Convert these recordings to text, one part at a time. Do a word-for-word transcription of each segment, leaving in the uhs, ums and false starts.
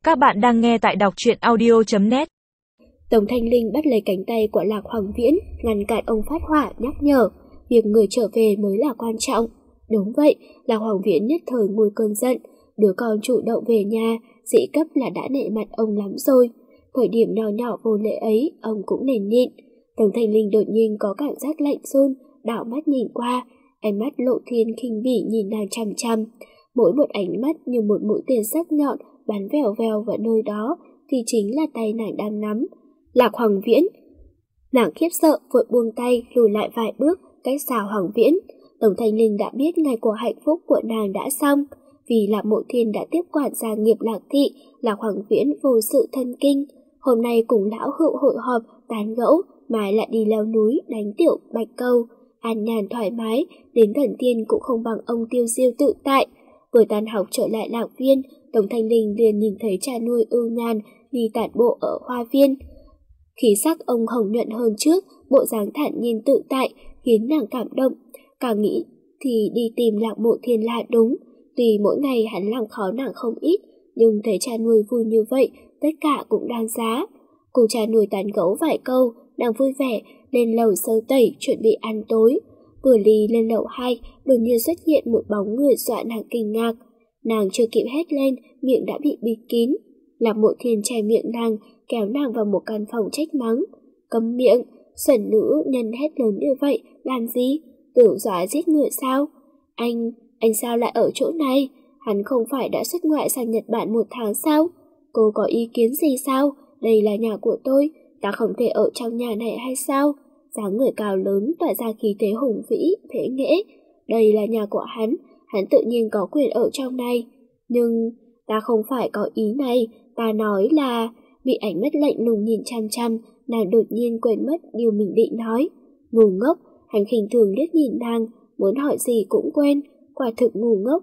Các bạn đang nghe tại đọc truyện audio chấm net. Tống Thanh Linh bắt lấy cánh tay của Lạc Hoàng Viễn, ngăn cản ông phát hỏa, nhắc nhở, việc người trở về mới là quan trọng. Đúng vậy, Lạc Hoàng Viễn nhất thời nguôi cơn giận, đứa con chủ động về nhà, dĩ cấp là đã nể mặt ông lắm rồi. Thời điểm nhỏ nhỏ vô lễ ấy, ông cũng nền nhịn. Tống Thanh Linh đột nhiên có cảm giác lạnh run, đảo mắt nhìn qua, ánh mắt Lộ Thiên khinh bỉ nhìn nàng chằm chằm. Mỗi một ánh mắt như một mũi tên sắc nhọn bắn vèo vèo vào nơi đó thì chính là tay nàng đang nắm. Lạc Hoàng Viễn. Nàng khiếp sợ vội buông tay lùi lại vài bước cách xa Hoàng Viễn. Tống Thanh Linh đã biết ngày của hạnh phúc của nàng đã xong. Vì Lạc Mộ Thiên đã tiếp quản gia nghiệp Lạc Thị, Lạc Hoàng Viễn vô sự thân kinh. Hôm nay cùng lão hữu hội họp tán gẫu, mai lại đi leo núi đánh tiểu bạch câu, an nhàn thoải mái, đến thần tiên cũng không bằng ông tiêu diêu tự tại. Vừa tan học trở lại Lạc Viên, Tống Thanh Linh liền nhìn thấy cha nuôi ưu nhàn đi tản bộ ở hoa viên. Khí sắc ông hồng nhuận hơn trước, bộ dáng thản nhiên tự tại khiến nàng cảm động. Càng nghĩ thì đi tìm Lạc Mộ Thiên là đúng. Tuy mỗi ngày hắn làm khó nàng không ít, nhưng thấy cha nuôi vui như vậy, tất cả cũng đáng giá. Cùng cha nuôi tán gẫu vài câu, nàng vui vẻ lên lầu sơ tẩy chuẩn bị ăn tối. Vừa đi lên lầu hai, đột nhiên xuất hiện một bóng người dọa nàng kinh ngạc. Nàng chưa kịp hét lên, miệng đã bị bịt kín. Lạc Mộ Thiên che miệng nàng, kéo nàng vào một căn phòng trách mắng. Cấm miệng, xuẩn nữ nhân hét lớn như vậy, làm gì? Tưởng dọa giết người sao? Anh, anh sao lại ở chỗ này? Hắn không phải đã xuất ngoại sang Nhật Bản một tháng sao? Cô có ý kiến gì sao? Đây là nhà của tôi, ta không thể ở trong nhà này hay sao? Dáng người cao lớn tỏa ra khí thế hùng vĩ, thế nghễ. Đây là nhà của hắn, hắn tự nhiên có quyền ở trong này. Nhưng ta không phải có ý này, ta nói là... Bị ánh mắt lạnh lùng nhìn chăm chăm, nàng đột nhiên quên mất điều mình định nói. Ngu ngốc, hắn khinh thường liếc nhìn nàng, muốn hỏi gì cũng quên, quả thực ngu ngốc.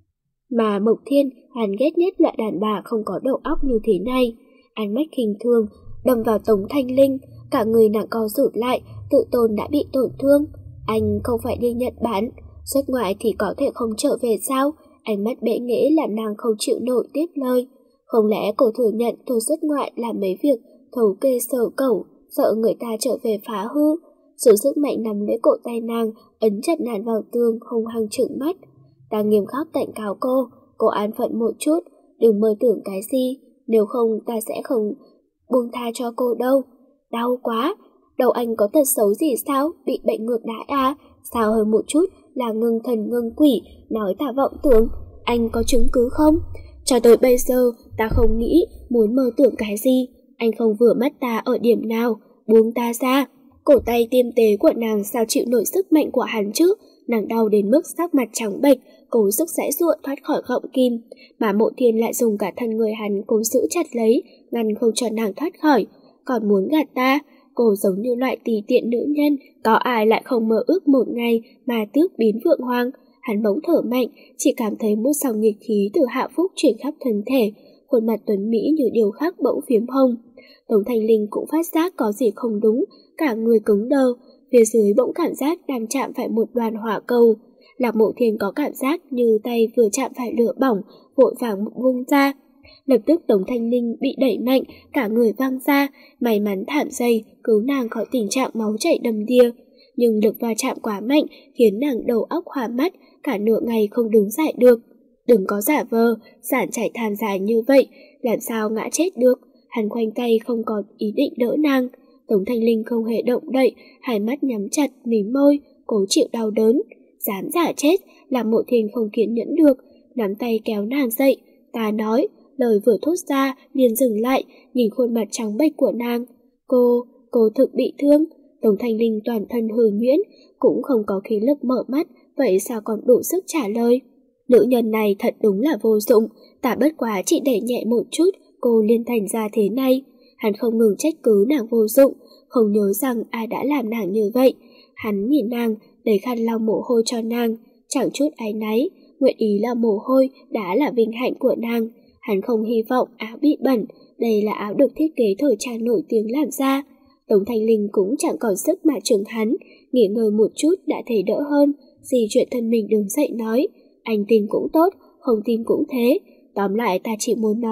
Mà Mộc Thiên, hắn ghét nhất loại đàn bà không có đầu óc như thế này. Ánh mắt khinh thường đâm vào Tống Thanh Linh, cả người nàng co rụt lại, tự tôn đã bị tổn thương. Anh không phải đi Nhật Bản, xuất ngoại thì có thể không trở về sao? Ánh mắt bẽ nghễ làm nàng không chịu nổi tiếp lời. Không lẽ cô thừa nhận tôi xuất ngoại làm mấy việc thấu kê sở cẩu, sợ người ta trở về phá hư? Sự sức mạnh nắm lấy cổ tay nàng, ấn chặt nàng vào tường, hung hăng trừng mắt. Ta nghiêm khắc cảnh cáo cô, cô an phận một chút, đừng mơ tưởng cái gì, nếu không ta sẽ không buông tha cho cô đâu. Đau quá, đầu anh có tật xấu gì sao, bị bệnh ngược đãi à? Sao hơn một chút là ngưng thần ngưng quỷ, nói ta vọng tưởng, anh có chứng cứ không? Cho tới bây giờ, ta không nghĩ muốn mơ tưởng cái gì, anh không vừa mắt ta ở điểm nào, buông ta ra. Cổ tay tiêm tế của nàng sao chịu nổi sức mạnh của hắn chứ, nàng đau đến mức sắc mặt trắng bệch, cố sức giãy giụa thoát khỏi gọng kim, mà Mộ Thiên lại dùng cả thân người hắn cố giữ chặt lấy, ngăn không cho nàng thoát khỏi. Còn muốn gạt ta, cô giống như loại tùy tiện nữ nhân, có ai lại không mơ ước một ngày mà tước biến vượng hoang. Hắn bỗng thở mạnh, chỉ cảm thấy một dòng nhiệt khí từ hạ phúc chuyển khắp thân thể, khuôn mặt tuấn mỹ như điều khác bỗng phiếm hồng. Tống Thanh Linh cũng phát giác có gì không đúng, cả người cứng đơ, phía dưới bỗng cảm giác đang chạm phải một đoàn hỏa cầu. Lạc Mộ Thiên có cảm giác như tay vừa chạm phải lửa bỏng, vội vàng buông ra. Lập tức Tống Thanh Linh bị đẩy mạnh, cả người văng ra, may mắn thảm dây cứu nàng khỏi tình trạng máu chảy đầm đìa. Nhưng lực va chạm quá mạnh khiến nàng đầu óc hoa mắt, cả nửa ngày không đứng dậy được. Đừng có giả vờ, sản chảy than dài như vậy, làm sao ngã chết được? Hắn khoanh tay không có ý định đỡ nàng. Tống Thanh Linh không hề động đậy, hai mắt nhắm chặt, mím môi, cố chịu đau đớn. Dám giả chết, làm Mộ Thiên không kiên nhẫn được, nắm tay kéo nàng dậy. Ta nói, lời vừa thốt ra liền dừng lại, nhìn khuôn mặt trắng bệch của nàng. Cô, cô thực bị thương. Tống Thanh Linh toàn thân hừ nhuyễn, cũng không có khí lực mở mắt, vậy sao còn đủ sức trả lời? Nữ nhân này thật đúng là vô dụng, ta bất quá chỉ đẩy nhẹ một chút, cô liên thành ra thế này. Hắn không ngừng trách cứ nàng vô dụng, không nhớ rằng ai đã làm nàng như vậy. Hắn nhìn nàng, lấy khăn lau mồ hôi cho nàng, chẳng chút áy náy, nguyện ý là mồ hôi đã là vinh hạnh của nàng. Hắn không hy vọng áo bị bẩn, đây là áo được thiết kế thời trang nổi tiếng làm ra. Tống Thanh Linh cũng chẳng còn sức mà chừng hắn, nghỉ ngơi một chút đã thấy đỡ hơn, di chuyện thân mình đứng dậy nói, anh tin cũng tốt, không tin cũng thế, tóm lại ta chỉ muốn nói,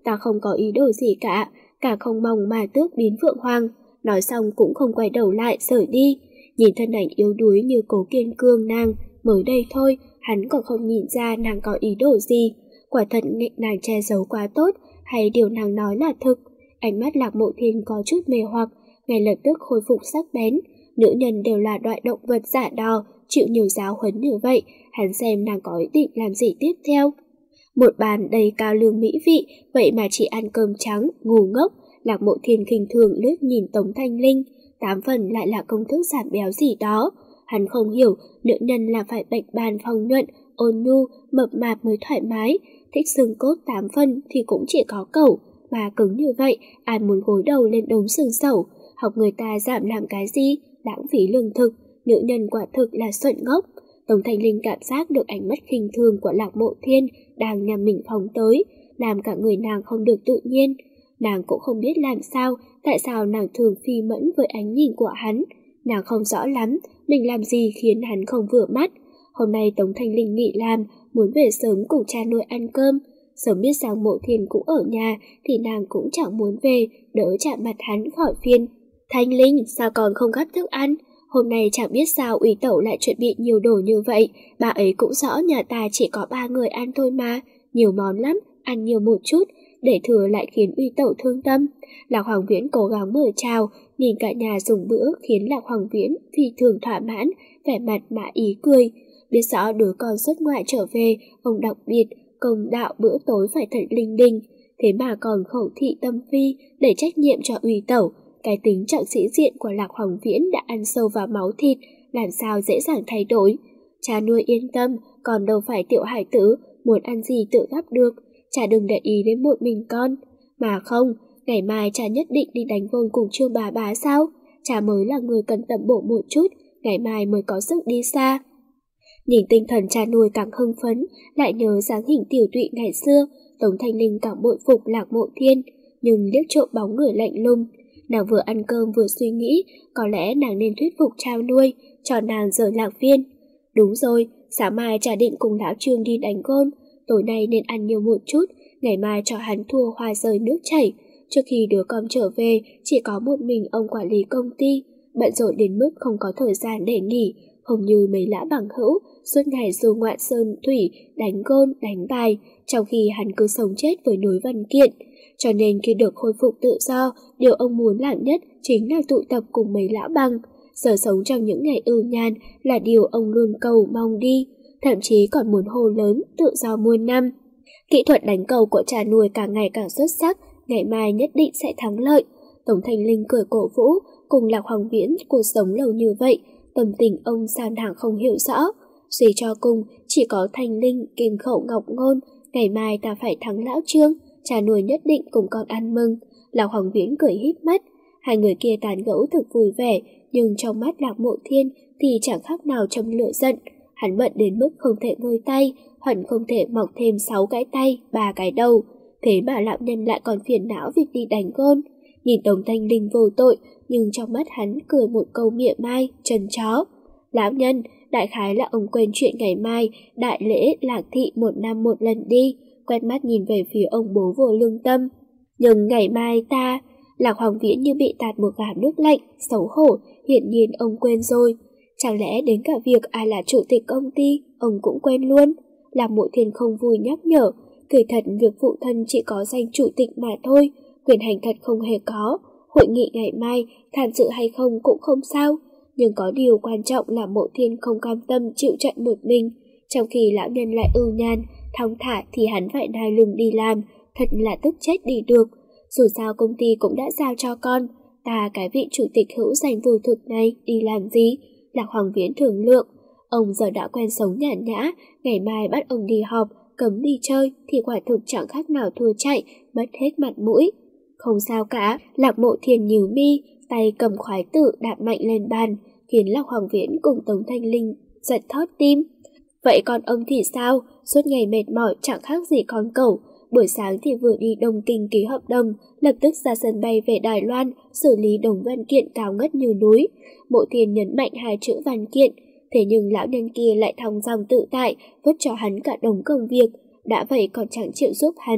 ta không có ý đồ gì cả, cả không mong mà tước biến Phượng Hoàng. Nói xong cũng không quay đầu lại rời đi. Nhìn thân ảnh yếu đuối như Cố Kiên Cương nàng, mới đây thôi, hắn còn không nhìn ra nàng có ý đồ gì. Quả thật nàng che giấu quá tốt, hay điều nàng nói là thực? Ánh mắt Lạc Mộ Thiên có chút mê hoặc, ngay lập tức khôi phục sắc bén. Nữ nhân đều là loại động vật giả đò, chịu nhiều giáo huấn như vậy, hắn xem nàng có ý định làm gì tiếp theo. Một bàn đầy cao lương mỹ vị, vậy mà chỉ ăn cơm trắng, ngu ngốc. Lạc Mộ Thiên khinh thường lướt nhìn Tống Thanh Linh, tám phần lại là công thức giảm béo gì đó. Hắn không hiểu, nữ nhân là phải bạch bàn phong nhuận, ôn nhu, mập mạp mới thoải mái, thích xương cốt tám phần thì cũng chỉ có cẩu, mà cứng như vậy, ai muốn gối đầu lên đống xương sẩu, học người ta giảm làm cái gì, lãng phí lương thực, nữ nhân quả thực là xuẩn ngốc. Tống Thanh Linh cảm giác được ánh mắt khinh thường của Lạc Mộ Thiên đang nhằm mình phóng tới, làm cả người nàng không được tự nhiên. Nàng cũng không biết làm sao, tại sao nàng thường phi mẫn với ánh nhìn của hắn. Nàng không rõ lắm, mình làm gì khiến hắn không vừa mắt. Hôm nay Tống Thanh Linh nghỉ làm, muốn về sớm cùng cha nuôi ăn cơm. Sớm biết rằng Mộ Thiên cũng ở nhà, thì nàng cũng chẳng muốn về, đỡ chạm mặt hắn khỏi phiền. Thanh Linh, sao còn không gắp thức ăn? Hôm nay chẳng biết sao Ủy Tẩu lại chuẩn bị nhiều đồ như vậy. Bà ấy cũng rõ nhà ta chỉ có ba người ăn thôi mà. Nhiều món lắm, ăn nhiều một chút, để thừa lại khiến Uy Tẩu thương tâm. Lạc Hoàng Viễn cố gắng mở trào, nhìn cả nhà dùng bữa khiến Lạc Hoàng Viễn phi thường thỏa mãn, vẻ mặt mã ý cười. Biết rõ đứa con xuất ngoại trở về, ông đặc biệt công đạo bữa tối phải thật linh đình, thế mà còn khẩu thị tâm phi để trách nhiệm cho Uy Tẩu. Cái tính trọng sĩ diện của Lạc Hoàng Viễn đã ăn sâu vào máu thịt, làm sao dễ dàng thay đổi. Cha nuôi yên tâm, còn đâu phải tiểu hải tử, muốn ăn gì tự gắp được, cha đừng để ý đến một mình con. Mà không, ngày mai cha nhất định đi đánh vôn cùng Trương bà bá sao? Cha mới là người cần tầm bổ một chút, ngày mai mới có sức đi xa. Nhìn tinh thần cha nuôi càng hưng phấn, lại nhớ dáng hình tiểu tụy ngày xưa, Tống Thanh Linh càng bội phục Lạc Mộ Thiên, nhưng liếc trộm bóng người lạnh lùng. Nàng vừa ăn cơm vừa suy nghĩ, có lẽ nàng nên thuyết phục cha nuôi, cho nàng rời lạc viên. Đúng rồi, sáng mai cha định cùng lão Trương đi đánh gôn, tối nay nên ăn nhiều một chút, ngày mai cho hắn thua hoa rơi nước chảy. Trước khi đứa con trở về, chỉ có một mình ông quản lý công ty, bận rộn đến mức không có thời gian để nghỉ, không như mấy lã bằng hữu, suốt ngày du ngoạn sơn thủy, đánh gôn, đánh bài, trong khi hắn cứ sống chết với núi văn kiện. Cho nên khi được khôi phục tự do, điều ông muốn làm nhất chính là tụ tập cùng mấy lão bằng. Giờ sống trong những ngày ưu nhàn là điều ông luôn cầu mong đi, thậm chí còn muốn hô lớn tự do muôn năm. Kỹ thuật đánh cầu của cha nuôi càng ngày càng xuất sắc, ngày mai nhất định sẽ thắng lợi. Tống Thanh Linh cười cổ vũ, cùng Lạc Hoàng Viễn cuộc sống lâu như vậy, tâm tình ông sao nàng không hiểu rõ. Suy cho cùng, chỉ có Thanh Linh kiên khẩu ngọc ngôn, ngày mai ta phải thắng lão Trương, cha nuôi nhất định cùng con ăn mừng. Lạc Hoàng Viễn cười híp mắt, hai người kia tán gẫu thực vui vẻ, nhưng trong mắt Lạc Mộ Thiên thì chẳng khác nào châm lửa giận. Hắn bận đến mức không thể ngơi tay, hẳn không thể mọc thêm sáu cái tay, ba cái đầu. Thế mà lão nhân lại còn phiền não việc đi đánh gôn. Nhìn Tống Thanh Linh vô tội, nhưng trong mắt hắn cười một câu mỉa mai, chân chó. Lão nhân, đại khái là ông quên chuyện ngày mai, đại lễ Lạc Thị một năm một lần đi, quét mắt nhìn về phía ông bố vô lương tâm. Nhưng ngày mai ta, Lạc Hoàng Viễn như bị tạt một gáo nước lạnh, xấu hổ, hiển nhiên ông quên rồi. Chẳng lẽ đến cả việc ai là chủ tịch công ty, ông cũng quên luôn? Lạc Mộ Thiên không vui nhắc nhở, kể thật việc phụ thân chỉ có danh chủ tịch mà thôi, quyền hành thật không hề có. Hội nghị ngày mai, tham dự hay không cũng không sao, nhưng có điều quan trọng là Mộ Thiên không cam tâm chịu trận một mình, trong khi lão nhân lại ưu nhàn, thong thả thì hắn phải đai lưng đi làm, thật là tức chết đi được. Dù sao công ty cũng đã giao cho con, ta cái vị chủ tịch hữu danh vô thực này đi làm gì? Lạc Hoàng Viễn thường lượng, ông giờ đã quen sống nhàn nhã, ngày mai bắt ông đi họp, cấm đi chơi thì quả thực chẳng khác nào thua chạy, mất hết mặt mũi. Không sao cả, Lạc Mộ Thiên nhíu mi, tay cầm khoái tự đạp mạnh lên bàn, khiến Lạc Hoàng Viễn cùng Tống Thanh Linh giật thót tim. Vậy còn ông thì sao? Suốt ngày mệt mỏi chẳng khác gì con cẩu. Buổi sáng thì vừa đi Đông Kinh ký hợp đồng, lập tức ra sân bay về Đài Loan, xử lý đống văn kiện cao ngất như núi. Mộ Thiên nhấn mạnh hai chữ văn kiện, thế nhưng lão nhân kia lại thong dong tự tại, vứt cho hắn cả đống công việc. Đã vậy còn chẳng chịu giúp hắn,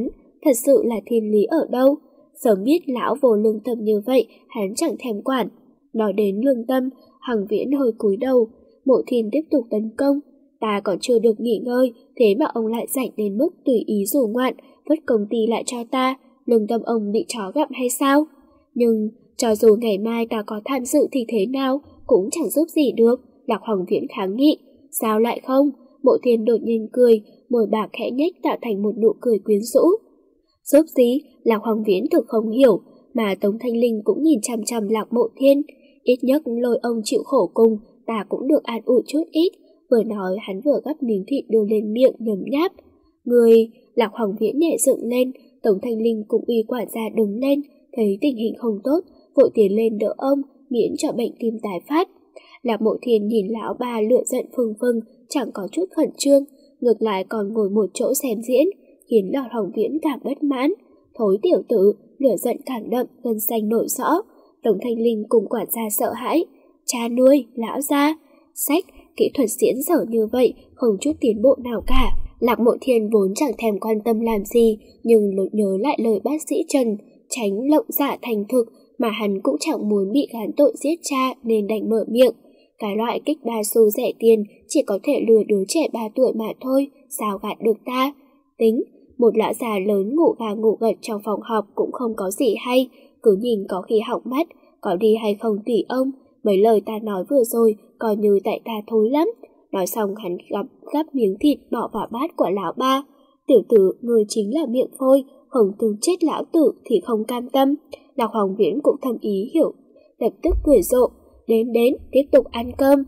thật sự là thiên lý ở đâu? Sớm biết lão vô lương tâm như vậy, hắn chẳng thèm quản. Nói đến lương tâm, Hằng Viễn hơi cúi đầu, Mộ Thiên tiếp tục tấn công. Ta còn chưa được nghỉ ngơi, thế mà ông lại rảnh đến mức tùy ý rủ ngoạn, vứt công ty lại cho ta, lương tâm ông bị chó gặm hay sao? Nhưng, cho dù ngày mai ta có tham dự thì thế nào, cũng chẳng giúp gì được, Lạc Hoàng Viễn kháng nghị. Sao lại không? Mộ Thiên đột nhiên cười, môi bạc khẽ nhếch tạo thành một nụ cười quyến rũ. Giúp gì? Lạc Hoàng Viễn thực không hiểu, mà Tống Thanh Linh cũng nhìn chằm chằm Lạc Mộ Thiên. Ít nhất lôi ông chịu khổ cùng, ta cũng được an ủi chút ít. Vừa nói hắn vừa gắp miếng thịt đưa lên miệng nhấm nháp. Người, Lạc Hoàng Viễn nhẹ dựng lên, Tống Thanh Linh cũng uy quản gia đứng lên, thấy tình hình không tốt, vội tiến lên đỡ ông, miễn cho bệnh tim tái phát. Lạc Mộ Thiên nhìn lão ba lửa giận phừng phừng, chẳng có chút khẩn trương, ngược lại còn ngồi một chỗ xem diễn, khiến Lạc Hoàng Viễn càng bất mãn. Thối tiểu tử, lửa giận càng đậm, gân xanh nổi rõ. Tống Thanh Linh cùng quản gia sợ hãi. Cha nuôi, lão gia, sách, kỹ thuật diễn dở như vậy, không chút tiến bộ nào cả. Lạc Mộ Thiên vốn chẳng thèm quan tâm làm gì, nhưng lột nhớ lại lời bác sĩ Trần, tránh lộng dạ thành thực, mà hắn cũng chẳng muốn bị gán tội giết cha nên đành mở miệng. Cái loại kích ba xu rẻ tiền chỉ có thể lừa đứa trẻ ba tuổi mà thôi, sao gạt được ta? Tính, một lão già lớn ngủ gà ngủ gật trong phòng họp cũng không có gì hay, cứ nhìn có khi hỏng mắt, có đi hay không tùy ông. Mấy lời ta nói vừa rồi coi như tại ta thối lắm. Nói xong hắn gắp, gắp miếng thịt bỏ vào bát của lão ba. Tiểu tử, người chính là miệng phôi, không từ chết lão tử thì không cam tâm. Lạc Hoàng Viễn cũng thầm ý hiểu, lập tức cười rộ. Đến đến, tiếp tục ăn cơm.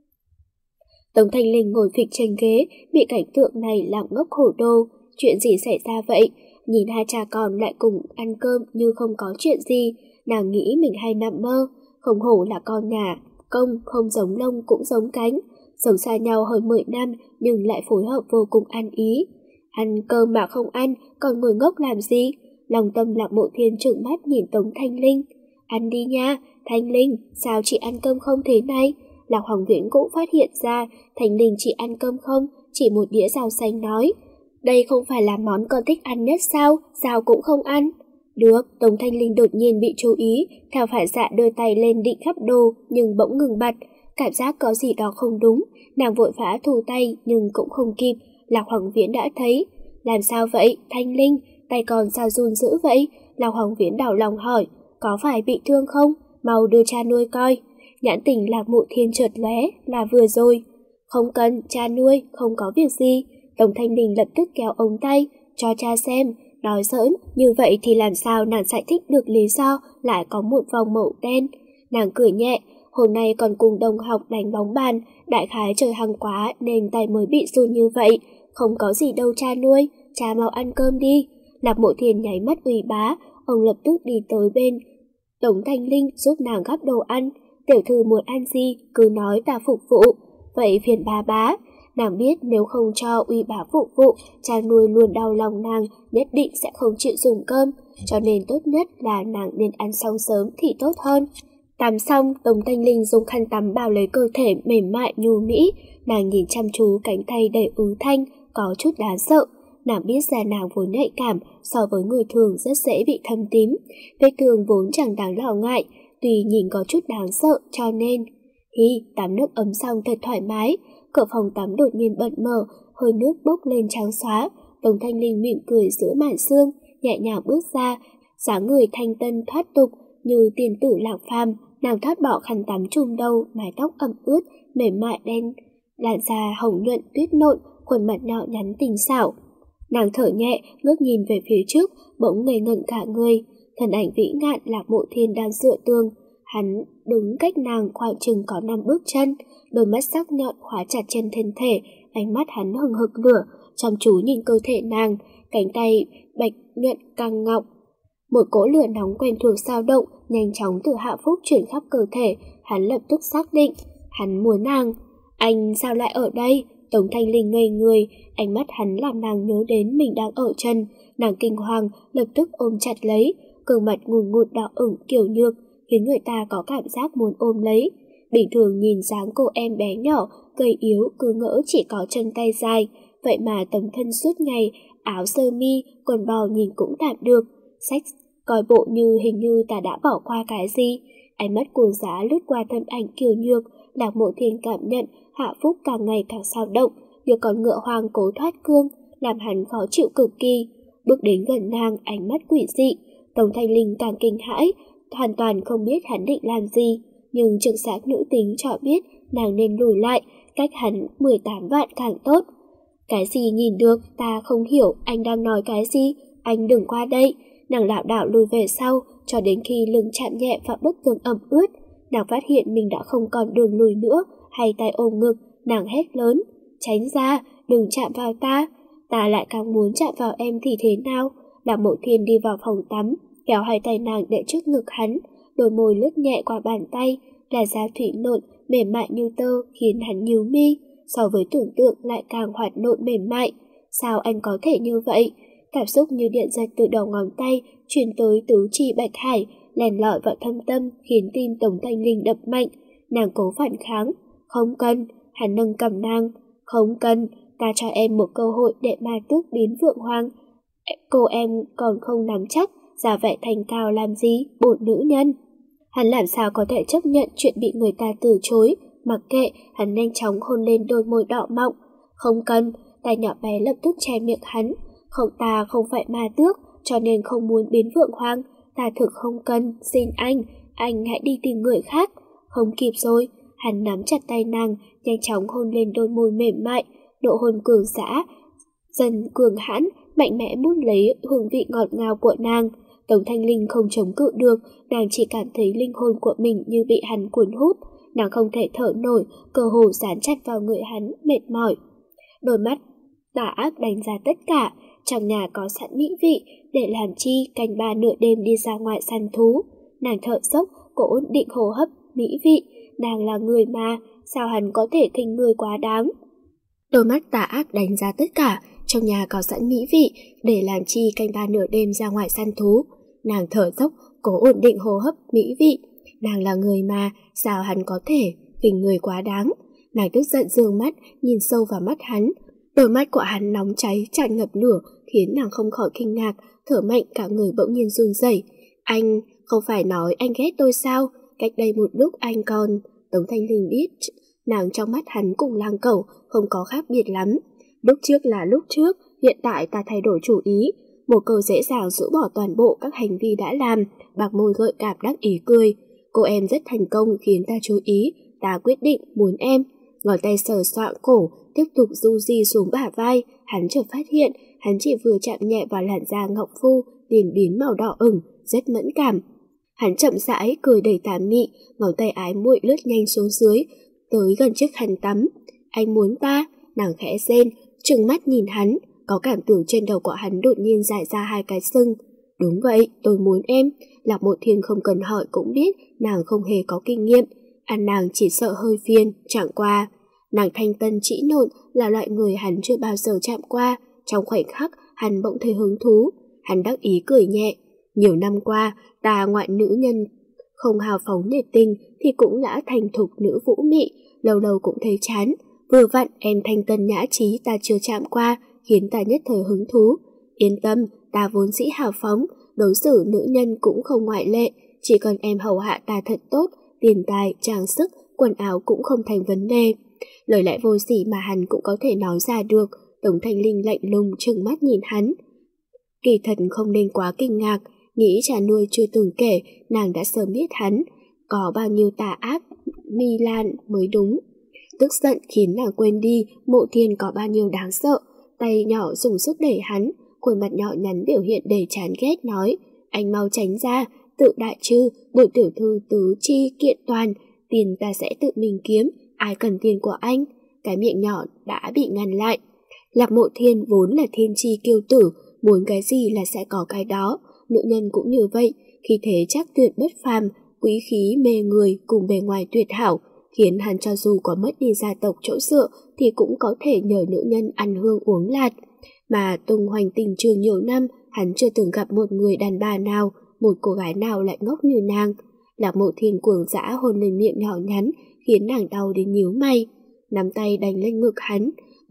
Tống Thanh Linh ngồi phịch trên ghế, bị cảnh tượng này làm ngốc hổ đô. Chuyện gì xảy ra vậy? Nhìn hai cha con lại cùng ăn cơm như không có chuyện gì, nàng nghĩ mình hay nằm mơ. Không hổ là con nhà, công không giống lông cũng giống cánh. Sống xa nhau hơn mười năm nhưng lại phối hợp vô cùng ăn ý. Ăn cơm mà không ăn, còn ngồi ngốc làm gì? Lòng tâm Lạc Mộ Thiên trừng mắt nhìn Tống Thanh Linh. Ăn đi nha, Thanh Linh, sao chị ăn cơm không thế này? Lạc Hoàng Viễn cũng phát hiện ra Thanh Linh chỉ ăn cơm không, chỉ một đĩa rau xanh nói. Đây không phải là món con thích ăn nhất sao, sao cũng không ăn. Được, Tống Thanh Linh đột nhiên bị chú ý, theo phản xạ đưa tay lên định gắp đồ nhưng bỗng ngừng bặt. Cảm giác có gì đó không đúng, nàng vội vã thu tay nhưng cũng không kịp, Lạc Hoàng Viễn đã thấy. Làm sao vậy, Thanh Linh, tay còn sao run dữ vậy? Lạc Hoàng Viễn đau lòng hỏi, có phải bị thương không? Mau đưa cha nuôi coi. Nhãn tình Lạc Mộ Thiên chợt lóe, là vừa rồi. Không cần, cha nuôi, không có việc gì. Tống Thanh Linh lập tức kéo ống tay, cho cha xem. Nói giỡn, như vậy thì làm sao nàng giải thích được lý do lại có một vòng màu đen. Nàng cười nhẹ, hôm nay còn cùng đồng học đánh bóng bàn, đại khái trời hăng quá nên tay mới bị run như vậy. Không có gì đâu cha nuôi, cha mau ăn cơm đi. Lạc Mộ Thiên nháy mắt ủy bá, ông lập tức đi tới bên Tống Thanh Linh giúp nàng gắp đồ ăn. Tiểu thư muốn ăn gì, cứ nói ta phục vụ. Vậy phiền bà bá. Nàng biết nếu không cho uy bá phục vụ, cha nuôi luôn đau lòng nàng, nhất định sẽ không chịu dùng cơm, cho nên tốt nhất là nàng nên ăn xong sớm thì tốt hơn. Tắm xong, Tống Thanh Linh dùng khăn tắm bao lấy cơ thể mềm mại nhu mỹ, nàng nhìn chăm chú cánh tay đầy ứ thanh, có chút đáng sợ. Nàng biết ra nàng vốn nhạy cảm, so với người thường rất dễ bị thâm tím. Vết thương vốn chẳng đáng lo ngại, tuy nhìn có chút đáng sợ cho nên. Hi, tắm nước ấm xong thật thoải mái. Cửa phòng tắm đột nhiên bật mở, hơi nước bốc lên trắng xóa. Tống Thanh Linh mỉm cười giữa màn sương, nhẹ nhàng bước ra, dáng người thanh tân thoát tục như tiên tử Lạc Phàm. Nàng thoát bỏ khăn tắm trùm đầu, mái tóc ẩm ướt, mềm mại đen, làn da hồng nhuận tuyết nộn, khuôn mặt nhỏ nhắn tinh xảo. Nàng thở nhẹ, ngước nhìn về phía trước, bỗng ngây ngẩn cả người. Thân ảnh vĩ ngạn Lạc Mộ Thiên đang dựa tường, hắn đứng cách nàng khoảng chừng có năm bước chân, đôi mắt sắc nhọn khóa chặt trên thân thể, ánh mắt hắn hừng hực lửa, chăm chú nhìn cơ thể nàng, cánh tay bạch nhuận căng ngọc. Một cỗ lửa nóng quen thuộc dao động, nhanh chóng từ hạ phúc chuyển khắp cơ thể, hắn lập tức xác định, hắn muốn nàng. Anh sao lại ở đây? Tống Thanh Linh ngây người, ánh mắt hắn làm nàng nhớ đến mình đang ở chân, nàng kinh hoàng, lập tức ôm chặt lấy, gương mặt ngùn ngụt đỏ ửng kiểu nhược, khiến người ta có cảm giác muốn ôm lấy. Bình thường nhìn dáng cô em bé nhỏ, gầy yếu, cứ ngỡ chỉ có chân tay dài, vậy mà tấm thân suốt ngày, áo sơ mi, quần bò nhìn cũng tạm được, sách coi bộ như hình như ta đã bỏ qua cái gì. Ánh mắt cuồng dã lướt qua thân ảnh kiều nhược, Lạc Mộ Thiên cảm nhận Hạ Phúc càng ngày càng xao động, như con ngựa hoang cố thoát cương, làm hắn khó chịu cực kỳ. Bước đến gần nàng, ánh mắt quỷ dị, Tống Thanh Linh càng kinh hãi, hoàn toàn không biết hắn định làm gì, nhưng trực giác nữ tính cho biết nàng nên lùi lại, cách hắn mười tám vạn càng tốt. Cái gì nhìn được, ta không hiểu, anh đang nói cái gì, anh đừng qua đây. Nàng lảo đảo lùi về sau, cho đến khi lưng chạm nhẹ vào bức tường ẩm ướt, nàng phát hiện mình đã không còn đường lùi nữa, hay tay ôm ngực, nàng hét lớn, tránh ra, đừng chạm vào ta, ta lại càng muốn chạm vào em thì thế nào. Lạc Mộ Thiên đi vào phòng tắm, kéo hai tay nàng để trước ngực hắn, đôi môi lướt nhẹ qua bàn tay, là da thủy nộn, mềm mại như tơ khiến hắn nhíu mi, so với tưởng tượng lại càng hoạt nộn mềm mại. Sao anh có thể như vậy? Cảm xúc như điện giật từ đầu ngón tay truyền tới tứ chi bạch hải, lèn lỏi vào thâm tâm khiến tim Tống Thanh Linh đập mạnh. Nàng cố phản kháng, không cần. Hắn nâng cầm nàng, không cần, ta cho em một cơ hội để ma tước biến vượng hoàng. Cô em còn không nắm chắc, ra vẻ thành cao làm gì, bổn nữ nhân. Hắn làm sao có thể chấp nhận chuyện bị người ta từ chối, mặc kệ, hắn nhanh chóng hôn lên đôi môi đỏ mọng. Không cần, tay nhỏ bé lập tức che miệng hắn. Không, ta không phải ma tước, cho nên không muốn biến vượng hoàng, ta thực không cần, xin anh, anh hãy đi tìm người khác. Không kịp rồi, hắn nắm chặt tay nàng, nhanh chóng hôn lên đôi môi mềm mại, độ hôn cường dã, dần cường hãn, mạnh mẽ mút lấy hương vị ngọt ngào của nàng. Tống Thanh Linh không chống cự được, nàng chỉ cảm thấy linh hồn của mình như bị hắn cuốn hút, nàng không thể thở nổi, cơ hồ dán chặt vào người hắn, mệt mỏi. Đôi mắt tà ác đánh giá tất cả, trong nhà có sẵn mỹ vị, để làm chi canh ba nửa đêm đi ra ngoài săn thú. Nàng thở dốc, cố ổn định hô hấp, mỹ vị, nàng là người mà, sao hắn có thể khinh người quá đáng. Đôi mắt tà ác đánh giá tất cả, trong nhà có sẵn mỹ vị, để làm chi canh ba nửa đêm ra ngoài săn thú. Nàng thở dốc, cố ổn định hô hấp, mỹ vị, nàng là người mà, sao hắn có thể khinh người quá đáng. Nàng tức giận dương mắt, nhìn sâu vào mắt hắn. Đôi mắt của hắn nóng cháy, tràn ngập lửa, khiến nàng không khỏi kinh ngạc, thở mạnh cả người bỗng nhiên run rẩy. Anh, không phải nói anh ghét tôi sao? Cách đây một lúc anh còn... Tống Thanh Linh biết, nàng trong mắt hắn cùng lang cẩu, không có khác biệt lắm. Lúc trước là lúc trước, hiện tại ta thay đổi chủ ý. Một câu dễ dàng rũ bỏ toàn bộ các hành vi đã làm, bạc môi gợi cảm đắc ý cười. Cô em rất thành công khiến ta chú ý, ta quyết định muốn em. Ngón tay sờ soạng cổ, tiếp tục du di xuống bả vai, hắn chợt phát hiện, hắn chỉ vừa chạm nhẹ vào làn da ngọc phu, liền biến màu đỏ ửng, rất mẫn cảm. Hắn chậm rãi, cười đầy tà mị, ngón tay ái muội lướt nhanh xuống dưới, tới gần chiếc khăn tắm. Anh muốn ta, nàng khẽ rên, trừng mắt nhìn hắn, có cảm tưởng trên đầu của hắn đột nhiên rải ra hai cái sưng. Đúng vậy, tôi muốn em. Lạc Mộ Thiên không cần hỏi cũng biết nàng không hề có kinh nghiệm, ăn nàng chỉ sợ hơi phiền, chẳng qua. Nàng thanh tân trĩ nộn là loại người hắn chưa bao giờ chạm qua, trong khoảnh khắc hắn bỗng thấy hứng thú, hắn đắc ý cười nhẹ. Nhiều năm qua, ta ngoại nữ nhân không hào phóng nhiệt tình thì cũng đã thành thục nữ vũ mị, lâu lâu cũng thấy chán. Vừa vặn em thanh tân nhã trí ta chưa chạm qua, khiến ta nhất thời hứng thú. Yên tâm, ta vốn dĩ hào phóng, đối xử nữ nhân cũng không ngoại lệ, chỉ cần em hầu hạ ta thật tốt, tiền tài, trang sức, quần áo cũng không thành vấn đề. Lời lẽ vô sỉ mà hắn cũng có thể nói ra được. Tống Thanh Linh lạnh lùng trừng mắt nhìn hắn. Kỳ thật không nên quá kinh ngạc, nghĩ cha nuôi chưa từng kể, nàng đã sớm biết hắn có bao nhiêu tà ác mi lan mới đúng. Tức giận khiến nàng quên đi Mộ Thiên có bao nhiêu đáng sợ. Tay nhỏ dùng sức đẩy hắn, khuôn mặt nhỏ nhắn biểu hiện đầy chán ghét, nói: Anh mau tránh ra, tự đại chư, bổn tiểu thư tứ chi kiện toàn, tiền ta sẽ tự mình kiếm, ai cần tiền của anh. Cái miệng nhỏ đã bị ngăn lại. Lạc Mộ Thiên vốn là thiên chi kiêu tử, muốn cái gì là sẽ có cái đó. Nữ nhân cũng như vậy, khi thế chắc tuyệt bất phàm, quý khí mê người cùng bề ngoài tuyệt hảo, khiến hắn cho dù có mất đi gia tộc chỗ dựa thì cũng có thể nhờ nữ nhân ăn hương uống lạt. Mà tung hoành tình trường nhiều năm, hắn chưa từng gặp một người đàn bà nào, một cô gái nào lại ngốc như nàng. Lạc Mộ Thiên cuồng dã hôn lên miệng nhỏ nhắn, khiến nàng đau đến nhíu mày. Nắm tay đánh lên ngực hắn,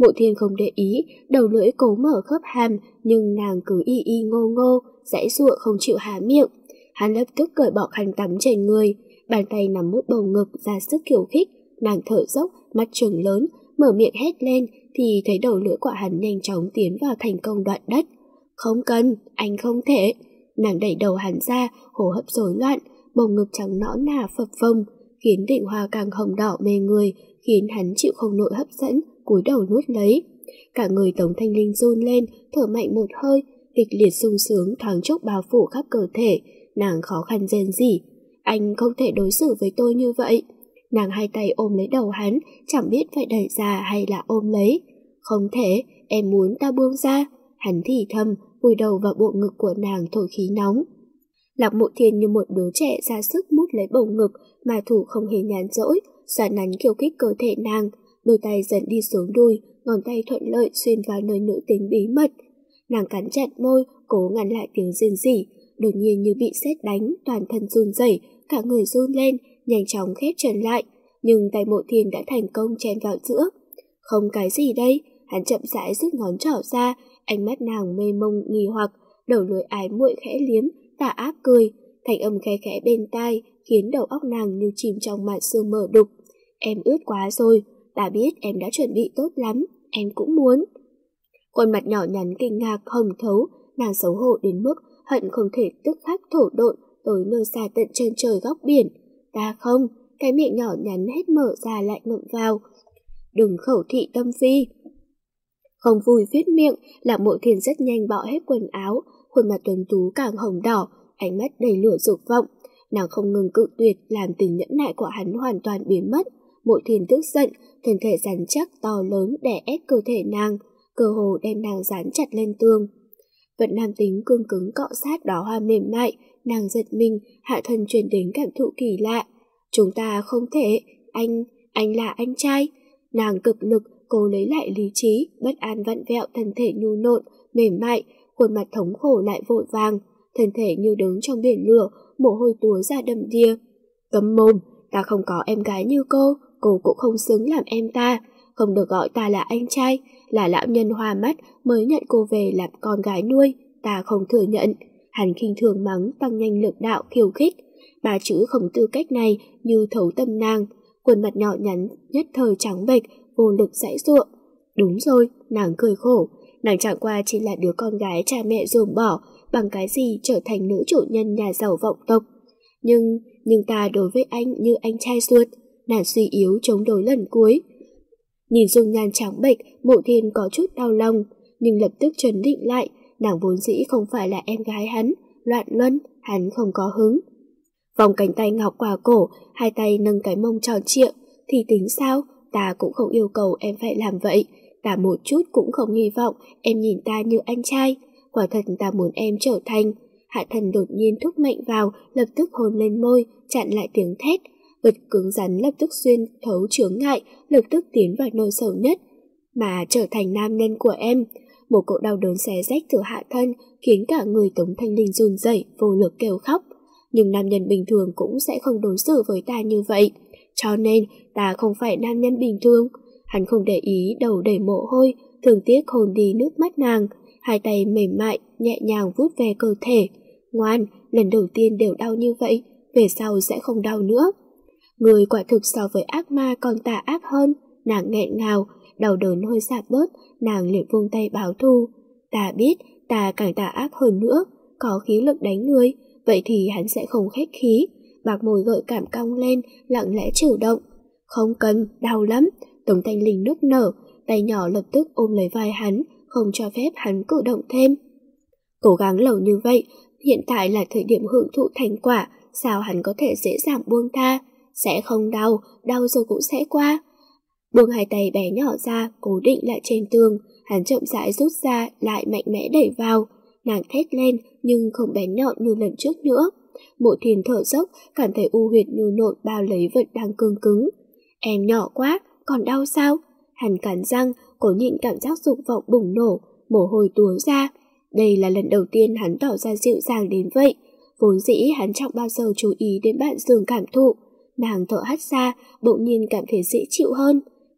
Mộ Thiên không để ý, đầu lưỡi cố mở khớp hàm, nhưng nàng cứ y y ngô ngô, giãy giụa không chịu há miệng. Hắn lập tức cởi bỏ khăn tắm trên người, bàn tay nắm mút bầu ngực ra sức khiêu khích. Nàng thở dốc, mắt trừng lớn, mở miệng hét lên thì thấy đầu lưỡi của hắn nhanh chóng tiến vào thành công đoạn đất. Không cần, anh không thể. Nàng đẩy đầu hắn ra, hô hấp rối loạn, bầu ngực trắng nõn nà phập phồng, khiến Định Hoa càng hồng đỏ mê người, khiến hắn chịu không nổi hấp dẫn, cúi đầu nuốt lấy. Cả người Tống Thanh Linh run lên, thở mạnh một hơi, kịch liệt sung sướng thoáng chốc bao phủ khắp cơ thể. Nàng khó khăn rên rỉ, anh không thể đối xử với tôi như vậy. Nàng hai tay ôm lấy đầu hắn, chẳng biết phải đẩy ra hay là ôm lấy. Không thể, em muốn ta buông ra. Hắn thì thầm, vùi đầu vào bộ ngực của nàng thổi khí nóng. Lạc Mộ Thiên như một đứa trẻ ra sức mút lấy bầu ngực, mà thủ không hề nhàn rỗi, xoa nắn khiêu khích cơ thể nàng. Đôi tay dần đi xuống đùi, ngón tay thuận lợi xuyên vào nơi nữ tính bí mật. Nàng cắn chặt môi, cố ngăn lại tiếng rên rỉ. Đột nhiên như bị sét đánh, toàn thân run rẩy, cả người run lên, nhanh chóng khép chân lại. Nhưng tay Mộ Thiên đã thành công chen vào giữa. Không cái gì đây? Hắn chậm rãi rút ngón trỏ ra, ánh mắt nàng mê mông nghi hoặc, đầu lưỡi ái muội khẽ liếm, tà ác cười, thanh âm khẽ khẽ bên tai khiến đầu óc nàng như chìm trong màn sương mờ đục. Em ướt quá rồi, ta biết em đã chuẩn bị tốt lắm, em cũng muốn. Khuôn mặt nhỏ nhắn kinh ngạc hồng thấu, nàng xấu hổ đến mức hận không thể tức khắc thổ độn tới nơi xa tận chân trời góc biển. Ta không, cái miệng nhỏ nhắn hết mở ra lại ngậm vào. Đừng khẩu thị tâm phi. Không vui viết miệng, Lạc Mộ Thiên rất nhanh bỏ hết quần áo, khuôn mặt tuấn tú càng hồng đỏ, ánh mắt đầy lửa dục vọng. Nàng không ngừng cự tuyệt, làm tình nhẫn nại của hắn hoàn toàn biến mất. Mộ Thiên tức giận, thân thể rắn chắc to lớn đè ép cơ thể nàng, cơ hồ đem nàng dán chặt lên tường. Vận nam tính cương cứng cọ sát đóa hoa mềm mại, nàng giật mình, hạ thân truyền đến cảm thụ kỳ lạ. Chúng ta không thể, anh, anh là anh trai. Nàng cực lực cố lấy lại lý trí, bất an vặn vẹo thân thể nhu nộn, mềm mại, khuôn mặt thống khổ lại vội vàng, thân thể như đứng trong biển lửa, mồ hôi túa ra đầm đìa. Cấm mồm, ta không có em gái như cô, cô cũng không xứng làm em ta, không được gọi ta là anh trai, là lão nhân hoa mắt mới nhận cô về làm con gái nuôi, ta không thừa nhận. Hắn khinh thường mắng, tăng nhanh lực đạo khiêu khích. Ba chữ không tư cách này như thấu tâm nàng, khuôn mặt nhỏ nhắn nhất thời trắng bệch, vô lực giãy giụa. Đúng rồi, nàng cười khổ, nàng chẳng qua chỉ là đứa con gái cha mẹ dồn bỏ, bằng cái gì trở thành nữ chủ nhân nhà giàu vọng tộc. Nhưng, nhưng ta đối với anh như anh trai ruột. Nàng suy yếu chống đối lần cuối. Nhìn dung nhan trắng bệch, Mộ Thiên có chút đau lòng, nhưng lập tức trấn định lại, nàng vốn dĩ không phải là em gái hắn, loạn luân, hắn không có hứng. Vòng cánh tay ngọc qua cổ, hai tay nâng cái mông tròn trịa, thì tính sao, ta cũng không yêu cầu em phải làm vậy, ta một chút cũng không hy vọng em nhìn ta như anh trai, quả thật ta muốn em trở thành. Hạ thần đột nhiên thúc mạnh vào, lập tức hôn lên môi, chặn lại tiếng thét. Vật cứng rắn lập tức xuyên thấu chướng ngại, lập tức tiến vào nơi sâu nhất, mà trở thành nam nhân của em. Một cỗ đau đớn xé rách từ hạ thân khiến cả người Tống Thanh Linh run rẩy, vô lực kêu khóc. Nhưng nam nhân bình thường cũng sẽ không đối xử với ta như vậy, cho nên ta không phải nam nhân bình thường. Hắn không để ý, đầu đầy mồ hôi, thường tiếc hồn đi nước mắt nàng, hai tay mềm mại nhẹ nhàng vuốt về cơ thể. Ngoan, lần đầu tiên đều đau như vậy, về sau sẽ không đau nữa. Người quả thực so với ác ma còn tà ác hơn. Nàng nghẹn ngào, đau đớn hơi giảm bớt, nàng liền vung tay báo thù. Ta biết, ta càng tà ác hơn nữa, có khí lực đánh người, vậy thì hắn sẽ không khách khí. Bạc môi gợi cảm cong lên, lặng lẽ chủ động. Không cần, đau lắm. Tống Thanh Linh nức nở, tay nhỏ lập tức ôm lấy vai hắn, không cho phép hắn cử động thêm. Cố gắng lâu như vậy, hiện tại là thời điểm hưởng thụ thành quả, sao hắn có thể dễ dàng buông tha? Sẽ không đau, đau rồi cũng sẽ qua. Buông hai tay bé nhỏ ra, cố định lại trên tường, hắn chậm rãi rút ra, lại mạnh mẽ đẩy vào. Nàng thét lên, nhưng không bén nhọn như lần trước nữa. Mộ Thiên thở dốc, cảm thấy u huyệt nhu nộn bao lấy vật đang cương cứng. Em nhỏ quá, còn đau sao? Hắn cắn răng, cố nhịn cảm giác dục vọng bùng nổ, mồ hôi túa ra. Đây là lần đầu tiên hắn tỏ ra dịu dàng đến vậy. Vốn dĩ hắn chẳng bao giờ chú ý đến bạn giường cảm thụ. Nàng thở hắt ra, bỗng nhiên cảm thấy dễ chịu hơn.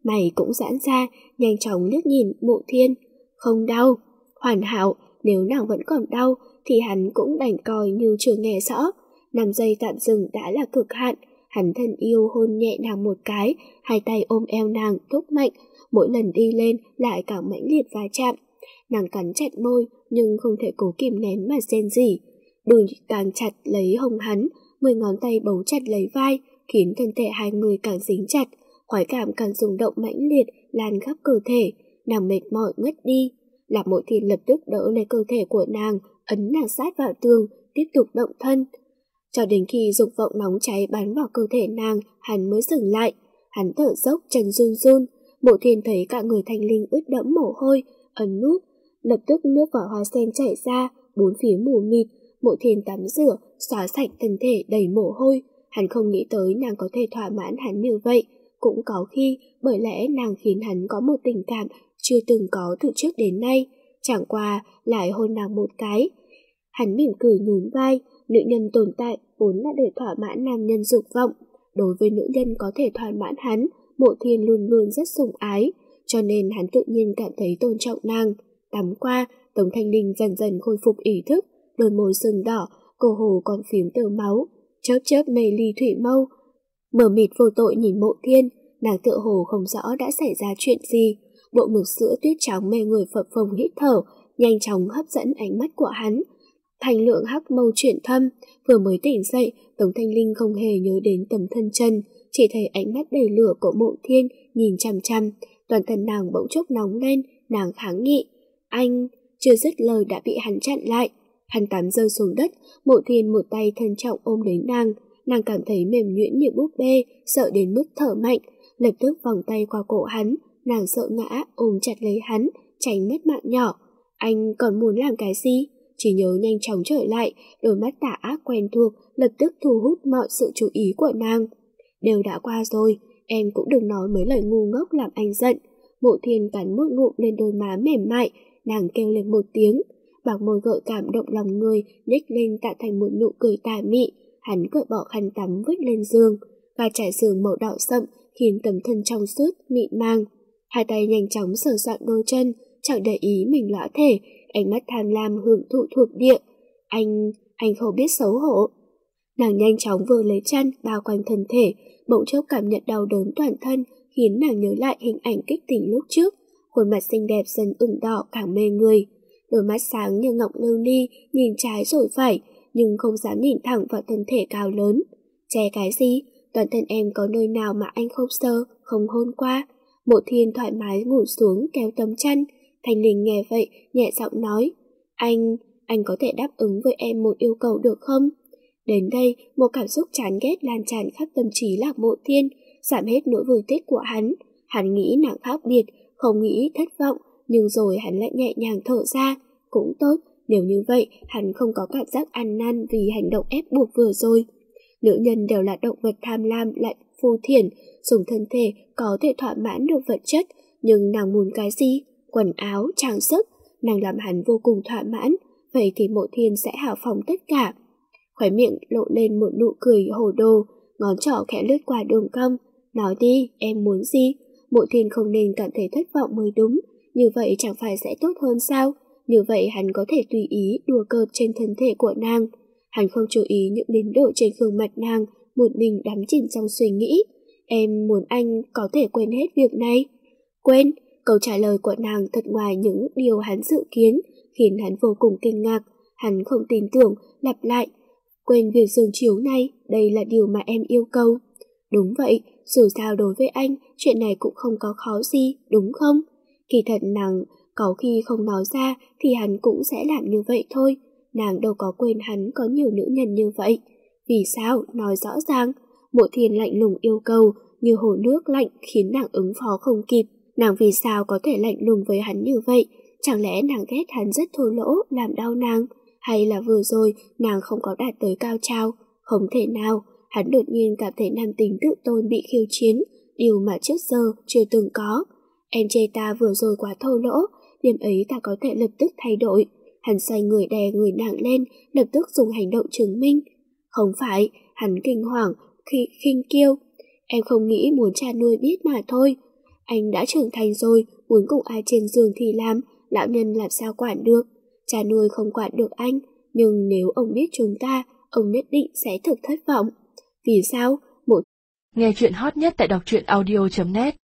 Mày cũng giãn ra, nhanh chóng liếc nhìn Mộ Thiên. Không đau, hoàn hảo, nếu nàng vẫn còn đau thì hắn cũng đành coi như chưa nghe rõ. Năm giây tạm dừng đã là cực hạn. Hắn thân yêu hôn nhẹ nàng một cái, hai tay ôm eo nàng thúc mạnh, mỗi lần đi lên lại càng mãnh liệt va chạm. Nàng cắn chặt môi nhưng không thể cố kìm nén mà rên rỉ. Đùi càng chặt lấy hông hắn, mười ngón tay bấu chặt lấy vai, khiến thân thể hai người càng dính chặt. Khoái cảm càng rung động mãnh liệt lan khắp cơ thể. Nàng mệt mỏi ngất đi. Lạc Mộ Thiên lập tức đỡ lấy cơ thể của nàng, ấn nàng sát vào tường, tiếp tục động thân. Cho đến khi dục vọng nóng cháy bắn vào cơ thể nàng, hắn mới dừng lại. Hắn thở dốc, chân run run. Mộ Thiên thấy cả người Thanh Linh ướt đẫm mồ hôi, ấn nút, lập tức nước và hoa sen chảy ra, bốn phía mù mịt. Mộ Thiên tắm rửa, xóa sạch thân thể đầy mồ hôi. Hắn không nghĩ tới nàng có thể thỏa mãn hắn như vậy. Cũng có khi bởi lẽ nàng khiến hắn có một tình cảm chưa từng có từ trước đến nay. Chẳng qua lại hôn nàng một cái. Hắn mỉm cười nhún vai. Nữ nhân tồn tại vốn là để thỏa mãn nam nhân dục vọng. Đối với nữ nhân có thể thỏa mãn hắn, Mộ Thiên luôn luôn rất sủng ái, cho nên hắn tự nhiên cảm thấy tôn trọng nàng. Tắm qua, Tống Thanh Linh dần dần khôi phục ý thức, đôi môi sưng đỏ, cổ hồ còn phím tơ máu, chớp chớp mê ly thủy mâu. Mờ mịt vô tội nhìn Mộ Thiên, nàng tựa hồ không rõ đã xảy ra chuyện gì. Bộ ngực sữa tuyết trắng mê người phập phồng hít thở, nhanh chóng hấp dẫn ánh mắt của hắn. Thành lượng hắc mâu chuyển thâm, vừa mới tỉnh dậy, Tống Thanh Linh không hề nhớ đến tấm thân chân, chỉ thấy ánh mắt đầy lửa của Mộ Thiên nhìn chằm chằm, toàn thân nàng bỗng chốc nóng lên, nàng kháng nghị. Anh, chưa dứt lời đã bị hắn chặn lại. Hắn tắm rơi xuống đất, Mộ Thiên một tay thân trọng ôm lấy nàng, nàng cảm thấy mềm nhuyễn như búp bê, sợ đến mức thở mạnh, lập tức vòng tay qua cổ hắn, nàng sợ ngã, ôm chặt lấy hắn, tránh mất mạng nhỏ. Anh còn muốn làm cái gì? Chỉ nhớ nhanh chóng trở lại, đôi mắt tà ác quen thuộc lập tức thu hút mọi sự chú ý của nàng. Đều đã qua rồi, em cũng đừng nói mấy lời ngu ngốc làm anh giận. Mộ Thiên cắn một ngụm lên đôi má mềm mại, nàng kêu lên một tiếng, bạc môi gợi cảm động lòng người, nhếch lên tạo thành một nụ cười tà mị. Hắn cởi bỏ khăn tắm vứt lên giường, và trải giường màu đỏ sậm khiến tấm thân trong suốt mịn màng. Hai tay nhanh chóng sờ soạn đôi chân, chẳng để ý mình lõa thể, ánh mắt tham lam hưởng thụ thuộc địa. Anh, anh không biết xấu hổ. Nàng nhanh chóng vừa lấy chăn bao quanh thân thể, bỗng chốc cảm nhận đau đớn toàn thân, khiến nàng nhớ lại hình ảnh kích tình lúc trước. Khuôn mặt xinh đẹp dần ửng đỏ càng mê người, đôi mắt sáng như ngọc lưu ly, nhìn trái rồi phải, nhưng không dám nhìn thẳng vào thân thể cao lớn. Che cái gì? Toàn thân em có nơi nào mà anh không sờ, không hôn qua? Mộ Thiên thoải mái ngồi xuống kéo tấm chăn. Thanh Linh nghe vậy, nhẹ giọng nói, Anh, anh có thể đáp ứng với em một yêu cầu được không? Đến đây, một cảm xúc chán ghét lan tràn khắp tâm trí Lạc Mộ Thiên, giảm hết nỗi vui thích của hắn. Hắn nghĩ nàng khác biệt, không nghĩ thất vọng, nhưng rồi hắn lại nhẹ nhàng thở ra. Cũng tốt, nếu như vậy, hắn không có cảm giác ăn năn vì hành động ép buộc vừa rồi. Nữ nhân đều là động vật tham lam lại phù thiển, dùng thân thể có thể thỏa mãn được vật chất, nhưng nàng muốn cái gì? Quần áo, trang sức, nàng làm hắn vô cùng thỏa mãn, vậy thì Mộ Thiên sẽ hào phóng tất cả. Khóe miệng lộ lên một nụ cười hồ đồ, ngón trỏ khẽ lướt qua đường cong. Nói đi, em muốn gì? Mộ Thiên không nên cảm thấy thất vọng mới đúng, như vậy chẳng phải sẽ tốt hơn sao? Như vậy hắn có thể tùy ý đùa cợt trên thân thể của nàng. Hắn không chú ý những biến đổi trên gương mặt nàng, một mình đắm chìm trong suy nghĩ. Em muốn anh có thể quên hết việc này. Quên? Câu trả lời của nàng thật ngoài những điều hắn dự kiến, khiến hắn vô cùng kinh ngạc. Hắn không tin tưởng, lặp lại. Quên việc giường chiếu này, đây là điều mà em yêu cầu. Đúng vậy, dù sao đối với anh, chuyện này cũng không có khó gì, đúng không? Kỳ thật nàng có khi không nói ra thì hắn cũng sẽ làm như vậy thôi. Nàng đâu có quên hắn có nhiều nữ nhân như vậy. Vì sao? Nói rõ ràng. Mộ Thiên lạnh lùng yêu cầu, như hồ nước lạnh khiến nàng ứng phó không kịp. Nàng vì sao có thể lạnh lùng với hắn như vậy? Chẳng lẽ nàng ghét hắn rất thô lỗ, làm đau nàng? Hay là vừa rồi nàng không có đạt tới cao trào? Không thể nào, hắn đột nhiên cảm thấy nam tính tự tôn bị khiêu chiến, điều mà trước giờ chưa từng có. Em chê ta vừa rồi quá thô lỗ, điểm ấy ta có thể lập tức thay đổi. Hắn xoay người đè người nàng lên, lập tức dùng hành động chứng minh. Không phải, hắn kinh hoàng, khi khinh kiêu. Em không nghĩ muốn cha nuôi biết mà thôi. Anh đã trưởng thành rồi, muốn cùng ai trên giường thì làm, lão nhân làm sao quản được. Cha nuôi không quản được anh, nhưng nếu ông biết chúng ta, ông nhất định sẽ thực thất vọng. Vì sao? Một Nghe chuyện hot nhất tại đọc truyện audio chấm net